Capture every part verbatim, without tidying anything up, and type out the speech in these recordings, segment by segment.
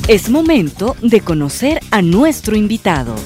Es momento de conocer a nuestro invitado.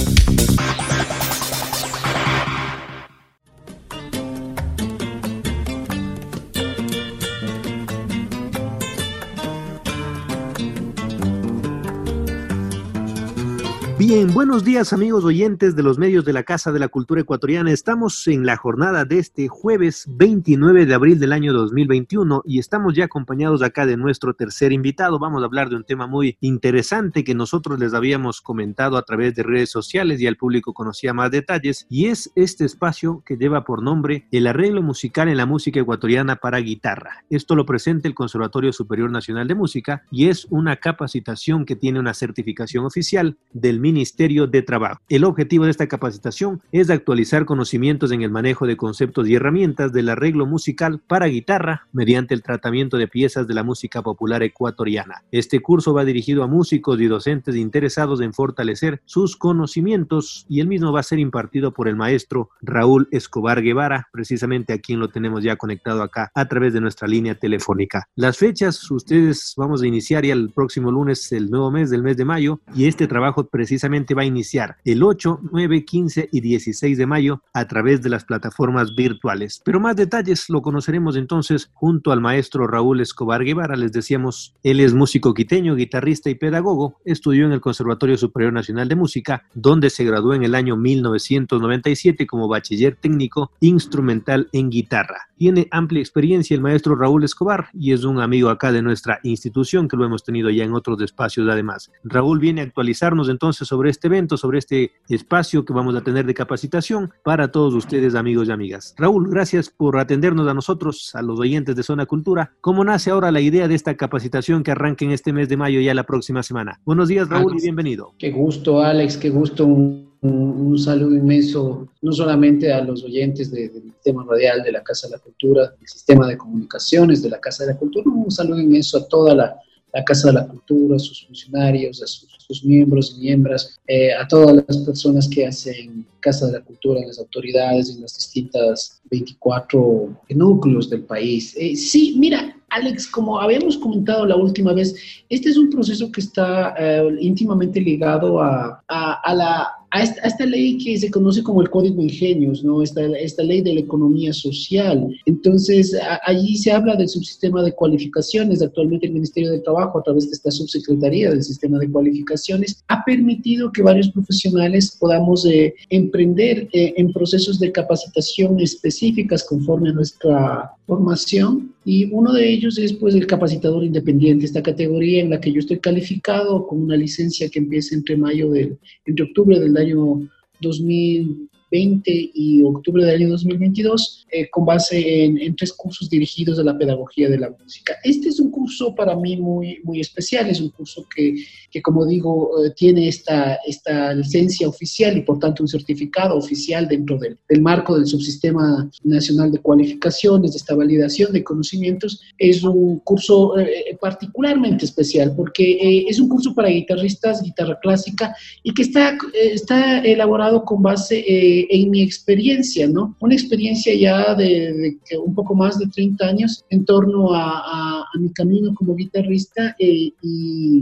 Bien, buenos días amigos oyentes de los medios de la Casa de la Cultura Ecuatoriana. Estamos en la jornada de este jueves veintinueve de abril del año dos mil veintiuno y estamos ya acompañados acá de nuestro tercer invitado. Vamos a hablar de un tema muy interesante que nosotros les habíamos comentado a través de redes sociales y al público conocía más detalles, y es este espacio que lleva por nombre el arreglo musical en la música ecuatoriana para guitarra. Esto lo presenta el Conservatorio Superior Nacional de Música y es una capacitación que tiene una certificación oficial del Ministerio de Trabajo. El objetivo de esta capacitación es actualizar conocimientos en el manejo de conceptos y herramientas del arreglo musical para guitarra mediante el tratamiento de piezas de la música popular ecuatoriana. Este curso va dirigido a músicos y docentes interesados en fortalecer sus conocimientos y el mismo va a ser impartido por el maestro Raúl Escobar Guevara, precisamente a quien lo tenemos ya conectado acá a través de nuestra línea telefónica. Las fechas, ustedes vamos a iniciar ya el próximo lunes, el nuevo mes del mes de mayo, y este trabajo precisamente Precisamente va a iniciar el ocho, nueve, quince y dieciséis de mayo a través de las plataformas virtuales. Pero más detalles lo conoceremos entonces junto al maestro Raúl Escobar Guevara. Les decíamos, él es músico quiteño, guitarrista y pedagogo. Estudió en el Conservatorio Superior Nacional de Música, donde se graduó en el año mil novecientos noventa y siete como bachiller técnico instrumental en guitarra. Tiene amplia experiencia el maestro Raúl Escobar y es un amigo acá de nuestra institución que lo hemos tenido ya en otros espacios además. Raúl viene a actualizarnos entonces sobre este evento, sobre este espacio que vamos a tener de capacitación para todos ustedes, amigos y amigas. Raúl, gracias por atendernos a nosotros, a los oyentes de Zona Cultura. ¿Cómo nace ahora la idea de esta capacitación que arranque en este mes de mayo ya la próxima semana? Buenos días, Raúl, Alex, y bienvenido. Qué gusto, Alex, qué gusto. Un, un, un saludo inmenso, no solamente a los oyentes de, del sistema radial de la Casa de la Cultura, del sistema de comunicaciones de la Casa de la Cultura, un saludo inmenso a toda la la Casa de la Cultura, a sus funcionarios, a sus, sus miembros y miembros, eh, a todas las personas que hacen Casa de la Cultura, en las autoridades, en las distintas veinticuatro núcleos del país. Eh, sí, mira, Alex, como habíamos comentado la última vez, este es un proceso que está eh, íntimamente ligado a, a, a la... A esta, a esta ley que se conoce como el Código Ingenios, ¿no? Esta, esta ley de la economía social. Entonces, a, allí se habla del subsistema de cualificaciones. Actualmente el Ministerio del Trabajo, a través de esta subsecretaría del sistema de cualificaciones, ha permitido que varios profesionales podamos eh, emprender eh, en procesos de capacitación específicas conforme a nuestra formación. Y uno de ellos es, pues, el capacitador independiente, esta categoría en la que yo estoy calificado con una licencia que empieza entre mayo del, entre octubre del año dos mil veinte y octubre del año dos mil veintidós, eh, con base en, en tres cursos dirigidos a la pedagogía de la música. Este es un curso para mí muy, muy especial, es un curso que, que como digo, eh, tiene esta, esta licencia oficial y por tanto un certificado oficial dentro del, del marco del Subsistema Nacional de Cualificaciones, de esta validación de conocimientos. Es un curso eh, particularmente especial porque eh, es un curso para guitarristas, guitarra clásica, y que está, eh, está elaborado con base eh, en mi experiencia, ¿no? Una experiencia ya de, de, de un poco más de treinta años en torno a, a, a mi camino como guitarrista eh, y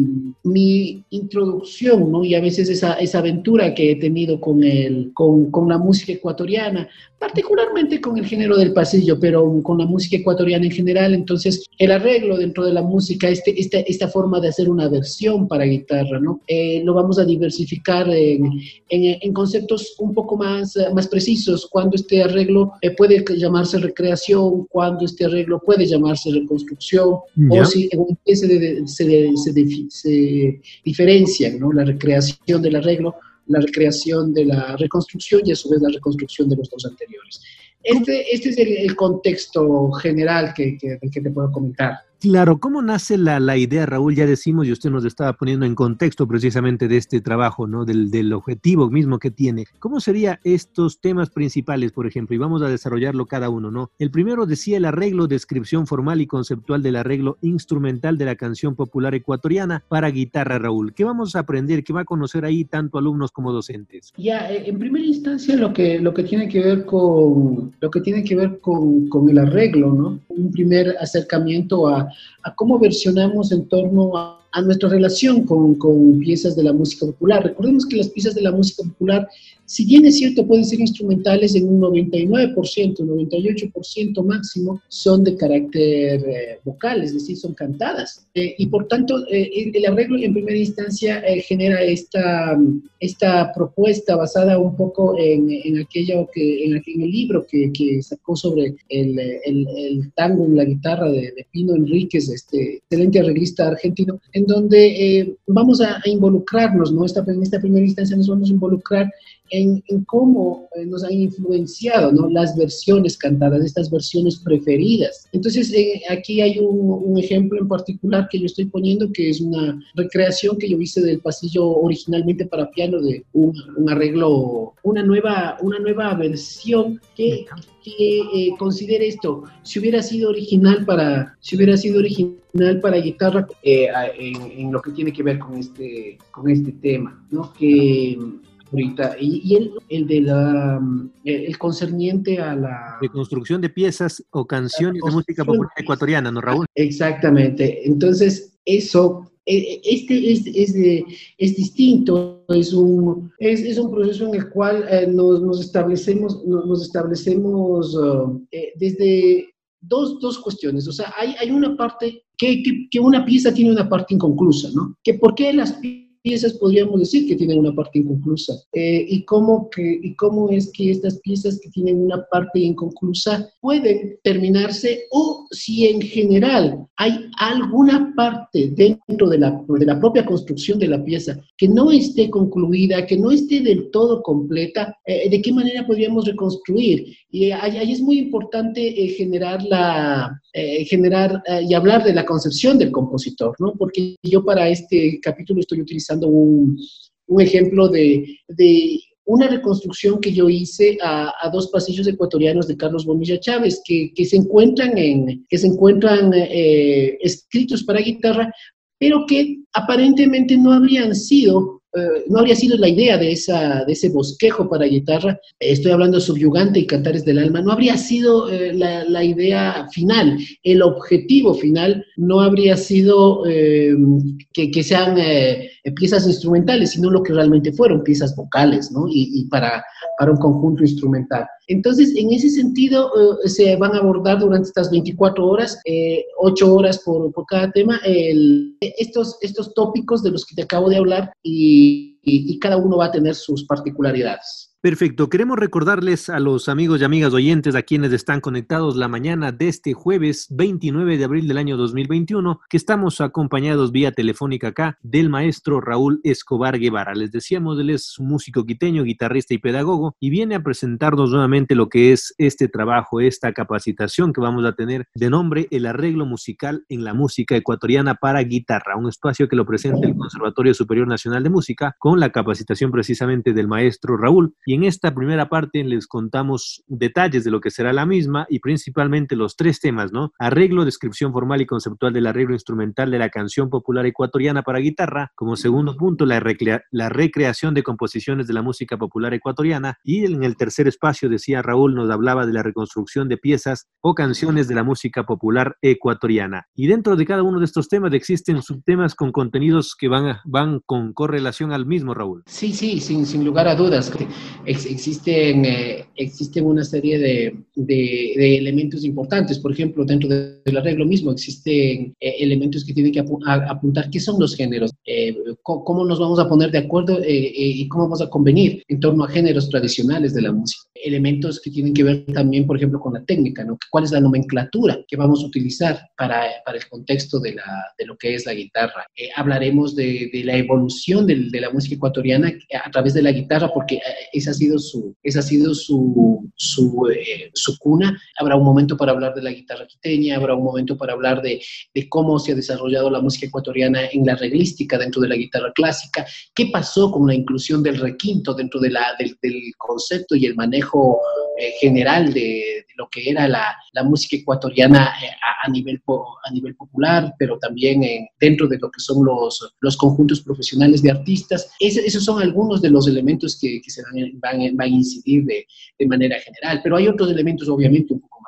mi introducción, ¿no? Y a veces esa, esa aventura que he tenido con, el, con, con la música ecuatoriana, particularmente con el género del pasillo, pero con la música ecuatoriana en general. Entonces, el arreglo dentro de la música, este, esta, esta forma de hacer una versión para guitarra, ¿no? Eh, lo vamos a diversificar en, en, en conceptos un poco más más precisos, cuando este arreglo eh, puede llamarse recreación, cuando este arreglo puede llamarse reconstrucción, yeah. O si en qué se, de, se, de, se, de, se diferencian, ¿no? La recreación del arreglo, la recreación de la reconstrucción y a su vez la reconstrucción de los dos anteriores. Este, este es el, el contexto general que, que, que te puedo comentar. Claro, ¿cómo nace la, la idea, Raúl? Ya decimos, y usted nos estaba poniendo en contexto precisamente de este trabajo, ¿no? Del, del objetivo mismo que tiene. ¿Cómo serían estos temas principales, por ejemplo? Y vamos a desarrollarlo cada uno, ¿no? El primero decía el arreglo, descripción formal y conceptual del arreglo instrumental de la canción popular ecuatoriana para guitarra, Raúl. ¿Qué vamos a aprender? ¿Qué va a conocer ahí tanto alumnos como docentes? Ya, en primera instancia lo que, lo que tiene que ver con, lo que tiene que ver con, con el arreglo, ¿no? Un primer acercamiento a a cómo versionamos en torno a a nuestra relación con, con piezas de la música popular. Recordemos que las piezas de la música popular, si bien es cierto, pueden ser instrumentales en un noventa y nueve por ciento, noventa y ocho por ciento máximo, son de carácter eh, vocal, es decir, son cantadas. Eh, y por tanto, eh, el, el arreglo en primera instancia eh, genera esta, esta propuesta basada un poco en, en, aquello que, en, en el libro que, que sacó sobre el, el, el tango en la guitarra de, de Pino Enríquez, este excelente arreglista argentino, en donde eh, vamos a, a involucrarnos, ¿no? Esta, en esta primera instancia nos vamos a involucrar En, en cómo eh, nos han influenciado, ¿no? Las versiones cantadas, estas versiones preferidas. Entonces, eh, aquí hay un, un ejemplo en particular que yo estoy poniendo, que es una recreación que yo hice del pasillo originalmente para piano, de un, un arreglo, una nueva, una nueva versión que, que eh, considere esto, si hubiera sido original para, si hubiera sido original para guitarra, eh, en, en lo que tiene que ver con este, con este tema, ¿no? Que ahorita, y, y el, el de la, el concerniente a la... De construcción de piezas o canciones de música popular ecuatoriana, ¿no, Raúl? Exactamente. Entonces, eso, este es, es, de, es distinto, es un, es, es un proceso en el cual eh, nos, nos establecemos, nos, nos establecemos uh, eh, desde dos, dos cuestiones. O sea, hay, hay una parte, que, que, que una pieza tiene una parte inconclusa, ¿no? Que por qué las piezas podríamos decir que tienen una parte inconclusa, eh, y, cómo que, y cómo es que estas piezas que tienen una parte inconclusa pueden terminarse, o si en general hay alguna parte dentro de la, de la propia construcción de la pieza que no esté concluida, que no esté del todo completa, eh, ¿de qué manera podríamos reconstruir? Y ahí, ahí es muy importante eh, generar, la, eh, generar eh, y hablar de la concepción del compositor, ¿no? Porque yo para este capítulo estoy utilizando Un, un ejemplo de, de una reconstrucción que yo hice a, a dos pasillos ecuatorianos de Carlos Bonilla Chávez, que, que se encuentran, en, que se encuentran eh, escritos para guitarra, pero que aparentemente no habrían sido, eh, no habría sido la idea de, esa, de ese bosquejo para guitarra. Estoy hablando de Subyugante y Cantares del Alma. No habría sido eh, la, la idea final, el objetivo final no habría sido eh, que, que sean eh, piezas instrumentales, sino lo que realmente fueron, piezas vocales, ¿no? Y, y para, para un conjunto instrumental. Entonces, en ese sentido, eh, se van a abordar durante estas veinticuatro horas, eh, ocho horas por, por cada tema, el, estos, estos tópicos de los que te acabo de hablar, y, y, y cada uno va a tener sus particularidades. Perfecto. Queremos recordarles a los amigos y amigas oyentes, a quienes están conectados la mañana de este jueves veintinueve de abril del año dos mil veintiuno, que estamos acompañados vía telefónica acá del maestro Raúl Escobar Guevara. Les decíamos, él es músico quiteño, guitarrista y pedagogo, y viene a presentarnos nuevamente lo que es este trabajo, esta capacitación que vamos a tener de nombre El arreglo musical en la música ecuatoriana para guitarra, un espacio que lo presenta el Conservatorio Superior Nacional de Música con la capacitación precisamente del maestro Raúl. Y en esta primera parte les contamos detalles de lo que será la misma, y principalmente los tres temas, ¿no? Arreglo, descripción formal y conceptual del arreglo instrumental de la canción popular ecuatoriana para guitarra. Como segundo punto, la, recrea- la recreación de composiciones de la música popular ecuatoriana. Y en el tercer espacio, decía Raúl, nos hablaba de la reconstrucción de piezas o canciones de la música popular ecuatoriana. Y dentro de cada uno de estos temas existen subtemas con contenidos que van, a, van con correlación al mismo, Raúl. Sí, sí, sin, sin lugar a dudas. Ex- existen, eh, existen una serie de, de, de elementos importantes. Por ejemplo, dentro de, del arreglo mismo existen eh, elementos que tienen que apu- a, apuntar qué son los géneros, eh, cómo, cómo nos vamos a poner de acuerdo eh, eh, y cómo vamos a convenir en torno a géneros tradicionales de la música. Elementos que tienen que ver también, por ejemplo, con la técnica, ¿no? ¿Cuál es la nomenclatura que vamos a utilizar para, para el contexto de, la, de lo que es la guitarra? Eh, hablaremos de, de la evolución de, de la música ecuatoriana a través de la guitarra, porque esa ha sido su, esa ha sido su, su, eh, su cuna. Habrá un momento para hablar de la guitarra quiteña, habrá un momento para hablar de, de cómo se ha desarrollado la música ecuatoriana en la arreglística dentro de la guitarra clásica, qué pasó con la inclusión del requinto dentro de la, del, del concepto y el manejo eh, general de, de lo que era la, la música ecuatoriana eh, a, a, nivel po, a nivel popular, pero también eh, dentro de lo que son los, los conjuntos profesionales de artistas. Es, esos son algunos de los elementos que, que se van, van, van a incidir de, de manera general, pero hay otros elementos obviamente un poco más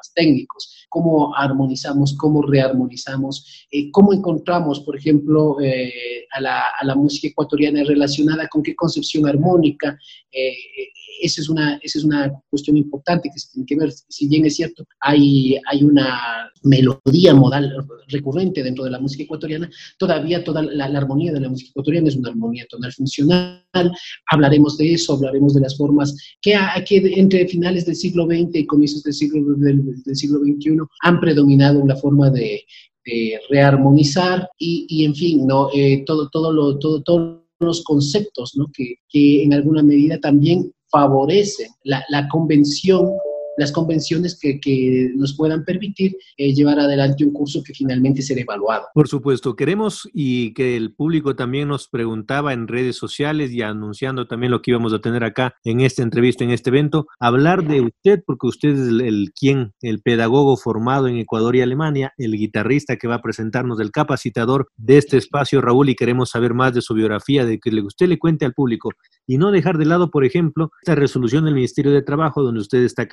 temas técnicos, cómo armonizamos, cómo rearmonizamos, eh, cómo encontramos, por ejemplo, eh, a, la, a la música ecuatoriana relacionada con qué concepción armónica. Eh, esa es una, esa es una cuestión importante que se tiene que ver. Si bien es cierto, hay, hay una melodía modal recurrente dentro de la música ecuatoriana, todavía toda la, la armonía de la música ecuatoriana es una armonía tonal funcional. Hablaremos de eso, hablaremos de las formas que, que entre finales del siglo veinte y comienzos del siglo, del, del siglo veintiuno han predominado en la forma de, de rearmonizar y, y, en fin, ¿no? Eh, todo, todo lo, todo, todos los conceptos, ¿no? que, que en alguna medida también favorecen la, la convención, las convenciones que, que nos puedan permitir eh, llevar adelante un curso que finalmente será evaluado. Por supuesto, queremos y que el público también nos preguntaba en redes sociales y anunciando también lo que íbamos a tener acá en esta entrevista, en este evento, hablar de usted, porque usted es el, el quien, el pedagogo formado en Ecuador y Alemania, el guitarrista que va a presentarnos, el capacitador de este espacio, Raúl, y queremos saber más de su biografía, de que usted le cuente al público y no dejar de lado, por ejemplo, esta resolución del Ministerio de Trabajo, donde usted está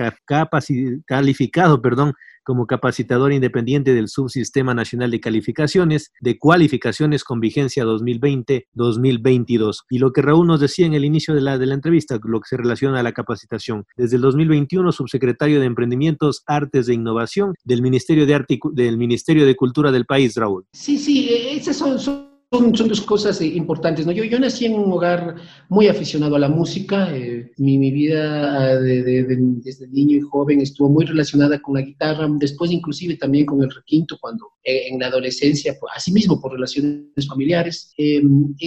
calificado, perdón, como capacitador independiente del Subsistema Nacional de Calificaciones, de cualificaciones con vigencia dos mil veinte a dos mil veintidós. Y lo que Raúl nos decía en el inicio de la, de la entrevista, lo que se relaciona a la capacitación. Desde el dos mil veintiuno, subsecretario de Emprendimientos, Artes e Innovación del Ministerio de Arte y, del Ministerio de Cultura del país, Raúl. Sí, sí, esas son... son... Son, son dos cosas eh, importantes, ¿no? Yo, yo nací en un hogar muy aficionado a la música. Eh, mi, mi vida de, de, de, desde niño y joven estuvo muy relacionada con la guitarra, después inclusive también con el requinto cuando eh, en la adolescencia, pues, asimismo por relaciones familiares. Eh,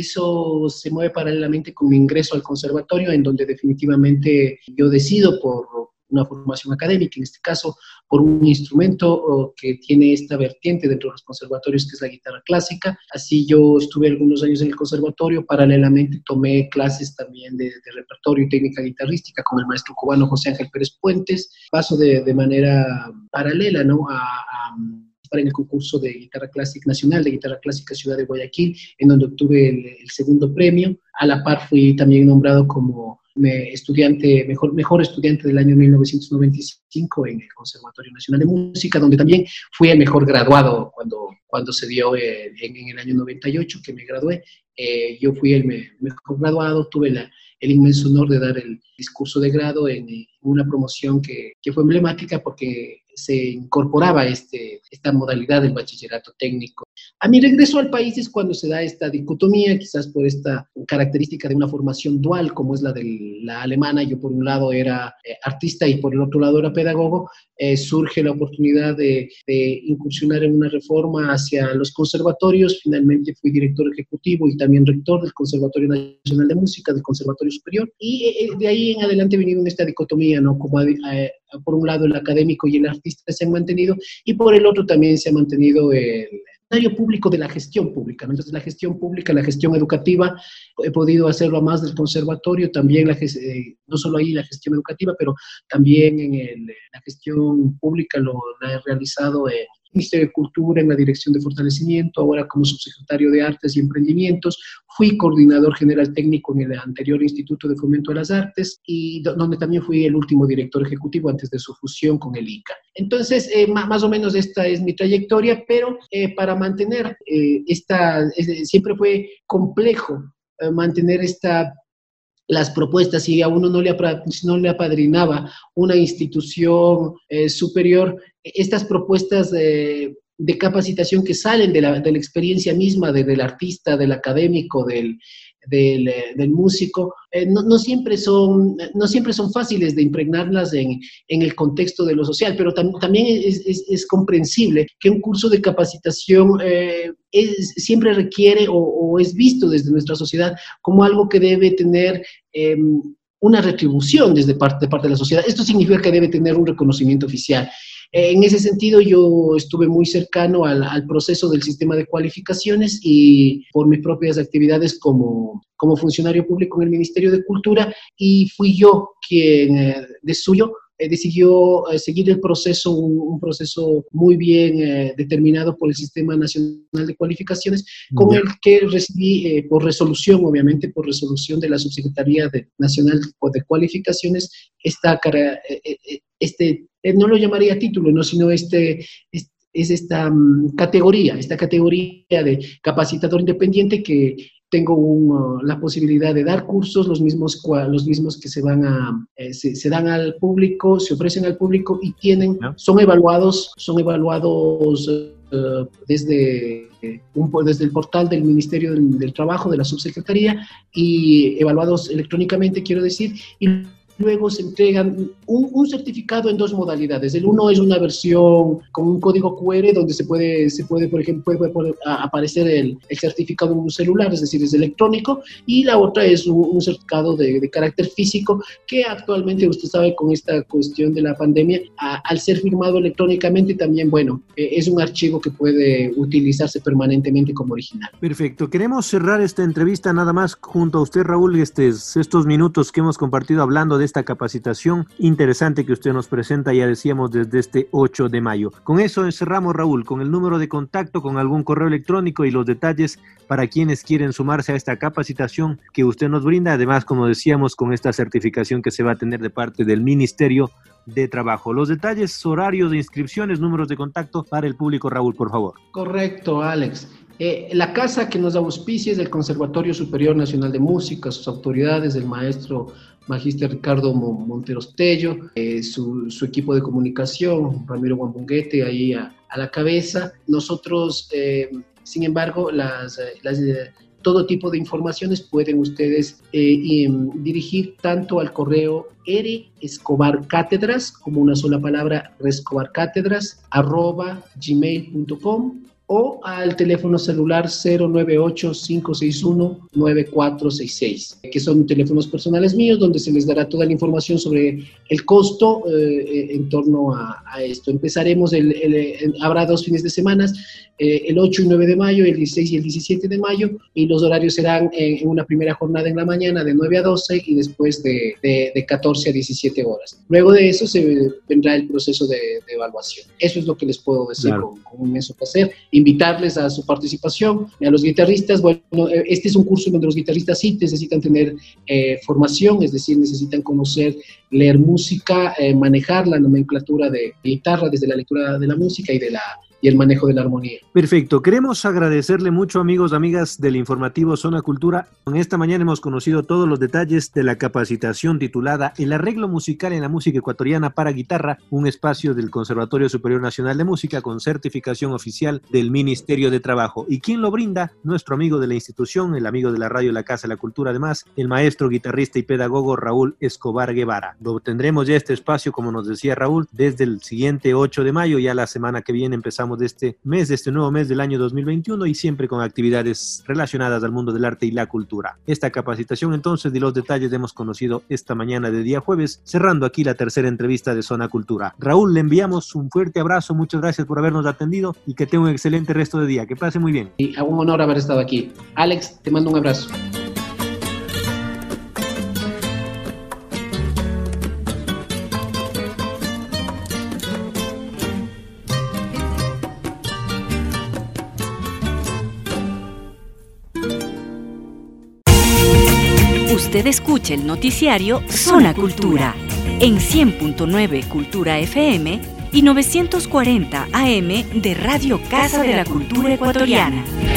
eso se mueve paralelamente con mi ingreso al conservatorio, en donde definitivamente yo decido por una formación académica, en este caso por un instrumento que tiene esta vertiente dentro de los conservatorios, que es la guitarra clásica. Así yo estuve algunos años en el conservatorio, paralelamente tomé clases también de, de repertorio y técnica guitarrística con el maestro cubano José Ángel Pérez Puentes. Paso de, de manera paralela, ¿no?, a, a en el concurso de guitarra clásica nacional, de guitarra clásica Ciudad de Guayaquil, en donde obtuve el, el segundo premio. A la par fui también nombrado como me, estudiante, mejor, mejor estudiante del año mil novecientos noventa y cinco en el Conservatorio Nacional de Música, donde también fui el mejor graduado cuando, cuando se dio eh, en, en el año noventa y ocho que me gradué. Eh, yo fui el me, mejor graduado, tuve la, el inmenso honor de dar el discurso de grado en, en una promoción que, que fue emblemática porque se incorporaba este, esta modalidad del bachillerato técnico. A mi regreso al país es cuando se da esta dicotomía, quizás por esta característica de una formación dual, como es la de la alemana. Yo por un lado era eh, artista y por el otro lado era pedagogo. Eh, surge la oportunidad de, de incursionar en una reforma hacia los conservatorios. Finalmente fui director ejecutivo y también rector del Conservatorio Nacional de Música, del Conservatorio Superior, y eh, de ahí en adelante he venido en esta dicotomía, ¿no? Como eh, por un lado el académico y el artista se han mantenido, y por el otro también se ha mantenido el área público de la gestión pública, ¿no? Entonces la gestión pública, la gestión educativa, he podido hacerlo a más del conservatorio, también la, eh, no solo ahí la gestión educativa, pero también en el, la gestión pública lo la he realizado en el Ministerio de Cultura, en la Dirección de Fortalecimiento, ahora como subsecretario de Artes y Emprendimientos. Fui coordinador general técnico en el anterior Instituto de Fomento de las Artes, y donde también fui el último director ejecutivo antes de su fusión con el I C A. Entonces, eh, más o menos esta es mi trayectoria, pero eh, para mantener eh, esta, es, siempre fue complejo eh, mantener esta las propuestas, si a uno no le, no le apadrinaba una institución eh, superior, estas propuestas de, de capacitación que salen de la, de la experiencia misma de, del artista, del académico, del, del, del músico, eh, no, no, siempre son, no siempre son fáciles de impregnarlas en, en el contexto de lo social, pero tam, también es, es, es comprensible que un curso de capacitación eh, es, siempre requiere o, o es visto desde nuestra sociedad como algo que debe tener eh, una retribución desde parte, de parte de la sociedad. Esto significa que debe tener un reconocimiento oficial. En ese sentido, yo estuve muy cercano al, al proceso del sistema de cualificaciones, y por mis propias actividades como, como funcionario público en el Ministerio de Cultura, y fui yo quien, de suyo, eh, decidió eh, seguir el proceso, un, un proceso muy bien eh, determinado por el Sistema Nacional de Cualificaciones, con yeah. el que recibí eh, por resolución, obviamente por resolución de la Subsecretaría de, Nacional de Cualificaciones, esta cara, eh, eh, este, eh, no lo llamaría título, no, sino este, este es esta um, categoría, esta categoría de capacitador independiente que tengo un, uh, la posibilidad de dar cursos, los mismos, los mismos que se van a, eh, se, se dan al público, se ofrecen al público y tienen, ¿no? son evaluados, son evaluados uh, desde, un, desde el portal del Ministerio del, del Trabajo, de la Subsecretaría, y evaluados electrónicamente, quiero decir, y luego se entregan un, un certificado en dos modalidades. El uno es una versión con un código cu erre donde se puede, se puede por ejemplo, puede, puede aparecer el, el certificado en un celular, es decir, es electrónico, y la otra es un, un certificado de, de carácter físico que actualmente, usted sabe, con esta cuestión de la pandemia, a, al ser firmado electrónicamente también, bueno, eh, es un archivo que puede utilizarse permanentemente como original. Perfecto. Queremos cerrar esta entrevista nada más junto a usted, Raúl, estos, estos minutos que hemos compartido hablando de esta capacitación interesante que usted nos presenta, ya decíamos, desde este ocho de mayo. Con eso cerramos, Raúl, con el número de contacto, con algún correo electrónico y los detalles para quienes quieren sumarse a esta capacitación que usted nos brinda, además, como decíamos, con esta certificación que se va a tener de parte del Ministerio de Trabajo. Los detalles, horarios de inscripciones, números de contacto para el público, Raúl, por favor. Correcto, Alex. Eh, la casa que nos auspicia es el Conservatorio Superior Nacional de Música, sus autoridades, el maestro Magíster Ricardo Monteros Tello, eh, su, su equipo de comunicación, Ramiro Guambunguete, ahí a, a la cabeza. Nosotros, eh, sin embargo, las, las, todo tipo de informaciones pueden ustedes eh, y, um, dirigir tanto al correo r escobar cátedras, como una sola palabra, rescobarcátedras, arroba gmail punto com, o al teléfono celular cero nueve ocho, cinco seis uno, nueve cuatro seis seis, que son teléfonos personales míos, donde se les dará toda la información sobre el costo eh, en torno a, a esto. Empezaremos, el, el, el, habrá dos fines de semana, eh, el ocho y nueve de mayo, el dieciséis y el diecisiete de mayo, y los horarios serán en, en una primera jornada en la mañana de nueve a doce y después de, de, de catorce a diecisiete horas. Luego de eso se vendrá el proceso de, de evaluación. Eso es lo que les puedo decir, claro, con, con un inmenso placer. Invitarles a su participación, a los guitarristas. Bueno, este es un curso donde los guitarristas sí necesitan tener eh, formación, es decir, necesitan conocer, leer música, eh, manejar la nomenclatura de guitarra desde la lectura de la música y de la y el manejo de la armonía. Perfecto. Queremos agradecerle mucho, amigos, amigas del informativo Zona Cultura. En esta mañana hemos conocido todos los detalles de la capacitación titulada El arreglo musical en la música ecuatoriana para guitarra, un espacio del Conservatorio Superior Nacional de Música con certificación oficial del Ministerio de Trabajo. ¿Y quién lo brinda? Nuestro amigo de la institución, el amigo de la radio La Casa de la Cultura, además, el maestro, guitarrista y pedagogo Raúl Escobar Guevara. Lo tendremos ya este espacio, como nos decía Raúl, desde el siguiente ocho de mayo, ya la semana que viene empezamos de este mes, de este nuevo mes del año dos mil veintiuno, y siempre con actividades relacionadas al mundo del arte y la cultura. Esta capacitación, entonces, y los detalles hemos conocido esta mañana de día jueves, cerrando aquí la tercera entrevista de Zona Cultura. Raúl, le enviamos un fuerte abrazo, muchas gracias por habernos atendido y que tenga un excelente resto de día. Que pase muy bien. Y un honor haber estado aquí. Alex, te mando un abrazo. Usted escucha el noticiario Zona Cultura en cien punto nueve Cultura F M y novecientos cuarenta A M de Radio Casa de la Cultura Ecuatoriana.